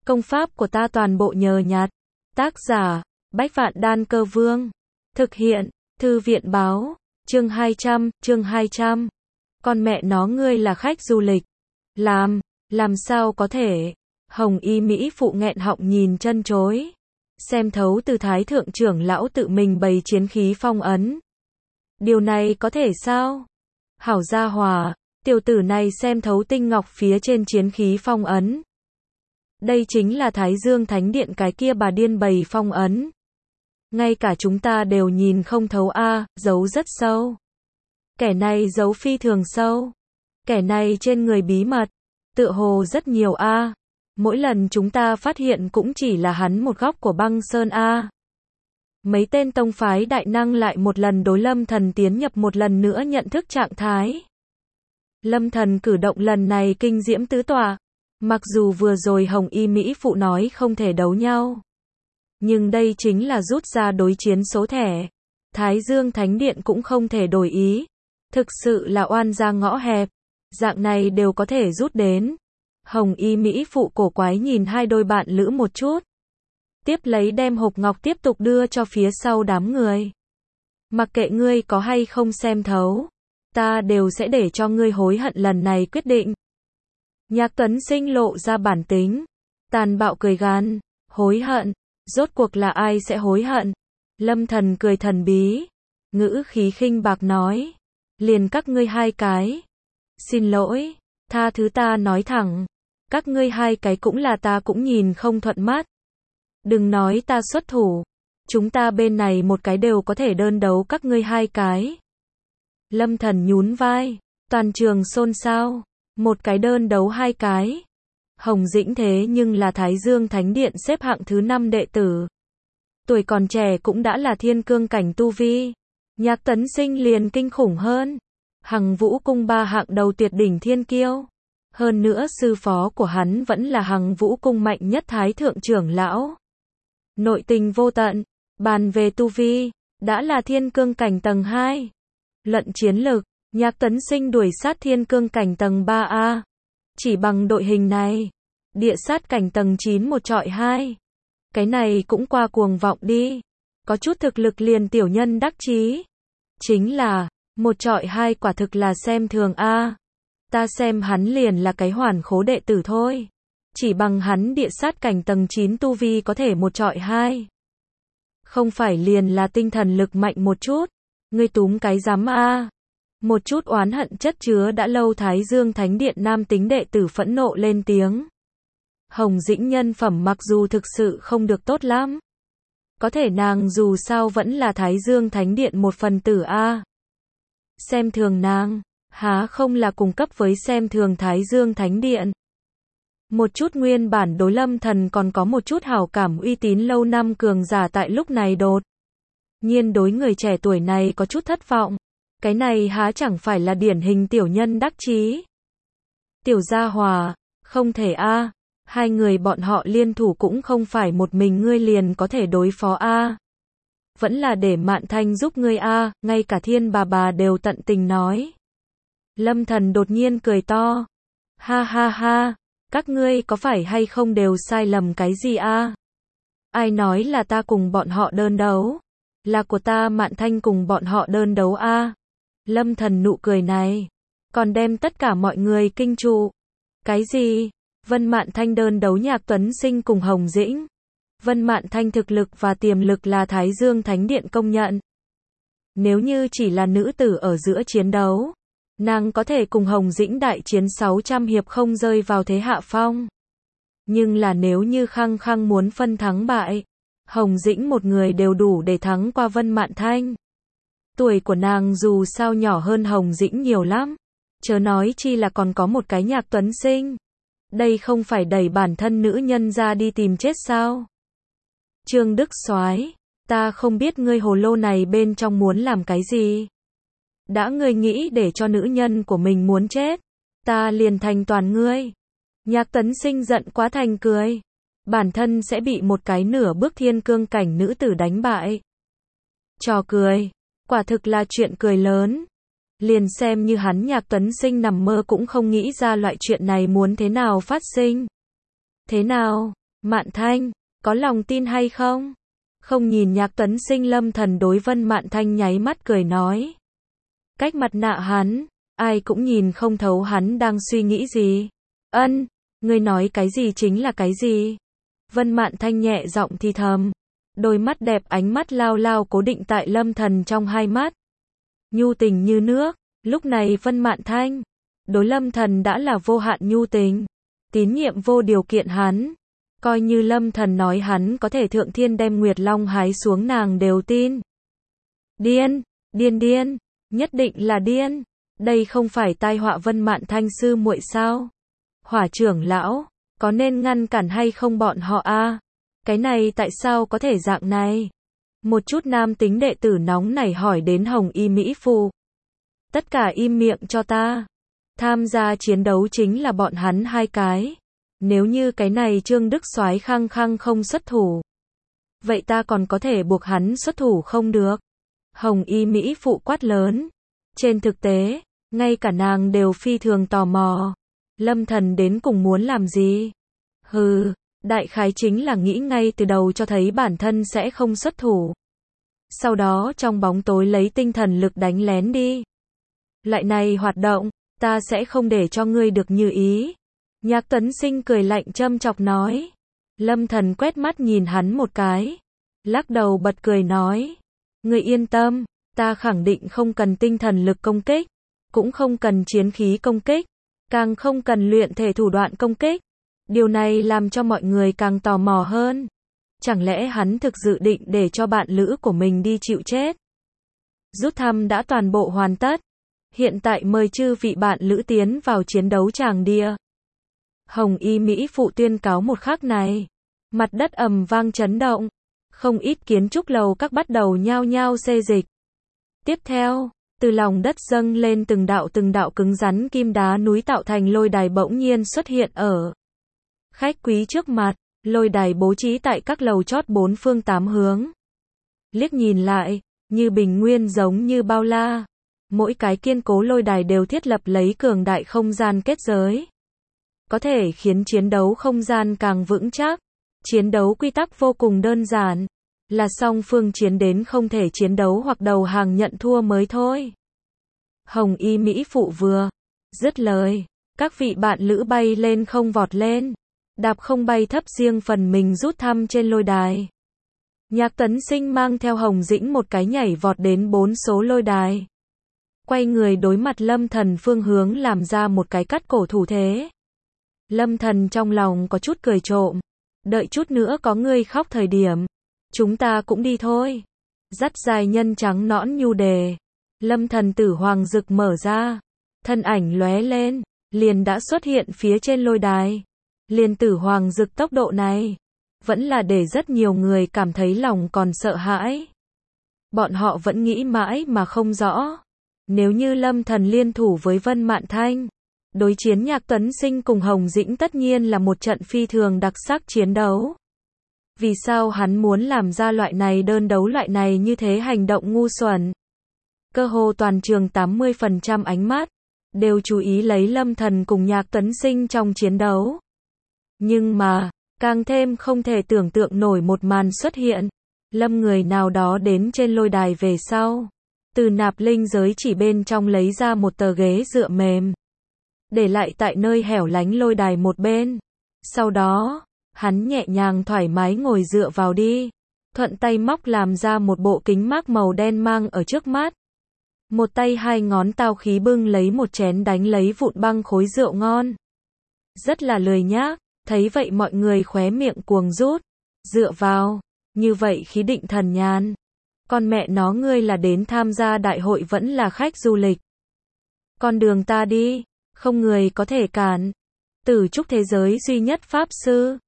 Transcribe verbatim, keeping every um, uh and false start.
Công pháp của ta toàn bộ nhờ nhặt. Tác giả, Bách Vạn Đan Cơ Vương. Thực hiện, Thư viện báo. Chương hai trăm, chương hai trăm. Con mẹ nó ngươi là khách du lịch. Làm, làm sao có thể. Hồng y Mỹ phụ nghẹn họng nhìn chân chối. Xem thấu từ thái thượng trưởng lão tự mình bày chiến khí phong ấn. Điều này có thể sao? Hảo gia hòa, tiểu tử này xem thấu tinh ngọc phía trên chiến khí phong ấn. Đây chính là Thái Dương Thánh Điện cái kia bà điên bày phong ấn. Ngay cả chúng ta đều nhìn không thấu a, giấu rất sâu. Kẻ này giấu phi thường sâu. Kẻ này trên người bí mật, tựa hồ rất nhiều a. Mỗi lần chúng ta phát hiện cũng chỉ là hắn một góc của băng sơn a. Mấy tên tông phái đại năng lại một lần đối Lâm Thần tiến nhập một lần nữa nhận thức trạng thái. Lâm Thần cử động lần này kinh diễm tứ tọa. Mặc dù vừa rồi Hồng y Mỹ phụ nói không thể đấu nhau. Nhưng đây chính là rút ra đối chiến số thẻ. Thái Dương Thánh Điện cũng không thể đổi ý. Thực sự là oan ra ngõ hẹp. Dạng này đều có thể rút đến. Hồng y Mỹ phụ cổ quái nhìn hai đôi bạn lữ một chút. Tiếp lấy đem hộp ngọc tiếp tục đưa cho phía sau đám người. Mặc kệ ngươi có hay không xem thấu. Ta đều sẽ để cho ngươi hối hận lần này quyết định. Nhạc Tuấn Sinh lộ ra bản tính. Tàn bạo cười gằn. Hối hận. Rốt cuộc là ai sẽ hối hận? Lâm Thần cười thần bí. Ngữ khí khinh bạc nói. Liền các ngươi hai cái. Xin lỗi. Tha thứ ta nói thẳng. Các ngươi hai cái cũng là ta cũng nhìn không thuận mắt. Đừng nói ta xuất thủ. Chúng ta bên này một cái đều có thể đơn đấu các ngươi hai cái. Lâm Thần nhún vai. Toàn trường xôn xao. Một cái đơn đấu hai cái. Hồng Dĩnh thế nhưng là Thái Dương Thánh Điện xếp hạng thứ năm đệ tử. Tuổi còn trẻ cũng đã là thiên cương cảnh tu vi. Nhạc Tấn Sinh liền kinh khủng hơn. Hằng Vũ Cung ba hạng đầu tuyệt đỉnh thiên kiêu. Hơn nữa sư phó của hắn vẫn là Hằng Vũ Cung mạnh nhất thái thượng trưởng lão. Nội tình vô tận. Bàn về tu vi, đã là thiên cương cảnh tầng hai. Luận chiến lực, Nhạc Tấn Sinh đuổi sát thiên cương cảnh tầng ba A. Chỉ bằng đội hình này, địa sát cảnh tầng chín một trọi hai. Cái này cũng qua cuồng vọng đi. Có chút thực lực liền tiểu nhân đắc chí. Chính là, một trọi hai quả thực là xem thường A. Ta xem hắn liền là cái hoàn khố đệ tử thôi. Chỉ bằng hắn địa sát cảnh tầng chín tu vi có thể một trọi hai. Không phải liền là tinh thần lực mạnh một chút. Ngươi túm cái giám A. Một chút oán hận chất chứa đã lâu Thái Dương Thánh Điện nam tính đệ tử phẫn nộ lên tiếng. Hồng Dĩnh nhân phẩm mặc dù thực sự không được tốt lắm. Có thể nàng dù sao vẫn là Thái Dương Thánh Điện một phần tử A. Xem thường nàng, há không là cùng cấp với xem thường Thái Dương Thánh Điện. Một chút nguyên bản đối Lâm Thần còn có một chút hảo cảm uy tín lâu năm cường giả tại lúc này đột nhiên đối người trẻ tuổi này có chút thất vọng. Cái này há chẳng phải là điển hình tiểu nhân đắc chí. Tiểu gia hòa, không thể a, hai người bọn họ liên thủ cũng không phải một mình ngươi liền có thể đối phó a. Vẫn là để Mạn Thanh giúp ngươi a, ngay cả Thiên bà bà đều tận tình nói. Lâm Thần đột nhiên cười to. Ha ha ha, các ngươi có phải hay không đều sai lầm cái gì a? Ai nói là ta cùng bọn họ đơn đấu? Là của ta Mạn Thanh cùng bọn họ đơn đấu a. Lâm Thần nụ cười này, còn đem tất cả mọi người kinh trụ. Cái gì? Vân Mạn Thanh đơn đấu Nhạc Tuấn Sinh cùng Hồng Dĩnh. Vân Mạn Thanh thực lực và tiềm lực là Thái Dương Thánh Điện công nhận. Nếu như chỉ là nữ tử ở giữa chiến đấu, nàng có thể cùng Hồng Dĩnh đại chiến sáu trăm hiệp không rơi vào thế hạ phong. Nhưng là nếu như khăng khăng muốn phân thắng bại, Hồng Dĩnh một người đều đủ để thắng qua Vân Mạn Thanh. Tuổi của nàng dù sao nhỏ hơn Hồng Dĩnh nhiều lắm. Chớ nói chi là còn có một cái Nhạc Tuấn Sinh. Đây không phải đẩy bản thân nữ nhân ra đi tìm chết sao? Trương Đức Soái, ta không biết ngươi hồ lô này bên trong muốn làm cái gì. Đã ngươi nghĩ để cho nữ nhân của mình muốn chết, ta liền thành toàn ngươi. Nhạc Tuấn Sinh giận quá thành cười. Bản thân sẽ bị một cái nửa bước thiên cương cảnh nữ tử đánh bại. Trò cười. Quả thực là chuyện cười lớn. Liền xem như hắn Nhạc Tuấn Sinh nằm mơ cũng không nghĩ ra loại chuyện này muốn thế nào phát sinh. Thế nào? Mạn Thanh, có lòng tin hay không? Không nhìn Nhạc Tuấn Sinh, Lâm Thần đối Vân Mạn Thanh nháy mắt cười nói. Cách mặt nạ hắn, ai cũng nhìn không thấu hắn đang suy nghĩ gì. Ân, ngươi nói cái gì chính là cái gì? Vân Mạn Thanh nhẹ giọng thì thầm. Đôi mắt đẹp ánh mắt lao lao cố định tại Lâm Thần trong hai mắt. Nhu tình như nước, lúc này Vân Mạn Thanh, đối Lâm Thần đã là vô hạn nhu tình, tín nhiệm vô điều kiện hắn. Coi như Lâm Thần nói hắn có thể thượng thiên đem Nguyệt Long hái xuống nàng đều tin. Điên, điên điên, nhất định là điên. Đây không phải tai họa Vân Mạn Thanh sư muội sao? Hỏa trưởng lão, có nên ngăn cản hay không bọn họ a? À? Cái này tại sao có thể dạng này? Một chút nam tính đệ tử nóng nảy hỏi đến Hồng Y Mỹ Phụ. Tất cả im miệng cho ta. Tham gia chiến đấu chính là bọn hắn hai cái. Nếu như cái này Trương Đức Soái khăng khăng không xuất thủ, vậy ta còn có thể buộc hắn xuất thủ không được? Hồng Y Mỹ Phụ quát lớn. Trên thực tế, ngay cả nàng đều phi thường tò mò. Lâm Thần đến cùng muốn làm gì? Hừ, đại khái chính là nghĩ ngay từ đầu cho thấy bản thân sẽ không xuất thủ. Sau đó trong bóng tối lấy tinh thần lực đánh lén đi. Loại này hoạt động, ta sẽ không để cho ngươi được như ý. Nhạc Tuấn Sinh cười lạnh châm chọc nói. Lâm Thần quét mắt nhìn hắn một cái, lắc đầu bật cười nói. Ngươi yên tâm, ta khẳng định không cần tinh thần lực công kích, cũng không cần chiến khí công kích, càng không cần luyện thể thủ đoạn công kích. Điều này làm cho mọi người càng tò mò hơn. Chẳng lẽ hắn thực dự định để cho bạn lữ của mình đi chịu chết? Rút thăm đã toàn bộ hoàn tất. Hiện tại mời chư vị bạn lữ tiến vào chiến đấu tràng địa. Hồng Y Mỹ Phụ tuyên cáo một khắc này, mặt đất ầm vang chấn động, không ít kiến trúc lầu các bắt đầu nhao nhao xê dịch. Tiếp theo, từ lòng đất dâng lên từng đạo từng đạo cứng rắn kim đá núi tạo thành lôi đài bỗng nhiên xuất hiện ở khách quý trước mặt. Lôi đài bố trí tại các lầu chót bốn phương tám hướng. Liếc nhìn lại, như bình nguyên giống như bao la. Mỗi cái kiên cố lôi đài đều thiết lập lấy cường đại không gian kết giới, có thể khiến chiến đấu không gian càng vững chắc. Chiến đấu quy tắc vô cùng đơn giản, là song phương chiến đến không thể chiến đấu hoặc đầu hàng nhận thua mới thôi. Hồng Y Mỹ Phụ vừa dứt lời, các vị bạn lữ bay lên không vọt lên, đạp không bay thấp riêng phần mình rút thăm trên lôi đài. Nhạc Tuấn Sinh mang theo Hồng Dĩnh một cái nhảy vọt đến bốn số lôi đài. Quay người đối mặt Lâm Thần phương hướng làm ra một cái cắt cổ thủ thế. Lâm Thần trong lòng có chút cười trộm. Đợi chút nữa có người khóc thời điểm, chúng ta cũng đi thôi. Dắt dài nhân trắng nõn nhu đề. Lâm Thần tử hoàng rực mở ra. Thân ảnh lóe lên, liền đã xuất hiện phía trên lôi đài. Liền tử hoàng rực tốc độ này, vẫn là để rất nhiều người cảm thấy lòng còn sợ hãi. Bọn họ vẫn nghĩ mãi mà không rõ. Nếu như Lâm Thần liên thủ với Vân Mạn Thanh, đối chiến Nhạc Tuấn Sinh cùng Hồng Dĩnh tất nhiên là một trận phi thường đặc sắc chiến đấu. Vì sao hắn muốn làm ra loại này đơn đấu loại này như thế hành động ngu xuẩn? Cơ hồ toàn trường tám mươi phần trăm ánh mắt đều chú ý lấy Lâm Thần cùng Nhạc Tuấn Sinh trong chiến đấu. Nhưng mà, càng thêm không thể tưởng tượng nổi một màn xuất hiện. Lâm người nào đó đến trên lôi đài về sau, từ nạp linh giới chỉ bên trong lấy ra một tờ ghế dựa mềm, để lại tại nơi hẻo lánh lôi đài một bên. Sau đó, hắn nhẹ nhàng thoải mái ngồi dựa vào đi, thuận tay móc làm ra một bộ kính mác màu đen mang ở trước mắt. Một tay hai ngón tao khí bưng lấy một chén đánh lấy vụn băng khối rượu ngon. Rất là lười nhác. Thấy vậy mọi người khóe miệng cuồng rút. Dựa vào, như vậy khí định thần nhàn. Con mẹ nó ngươi là đến tham gia đại hội vẫn là khách du lịch. Con đường ta đi, không người có thể cản. Tử trúc thế giới duy nhất pháp sư,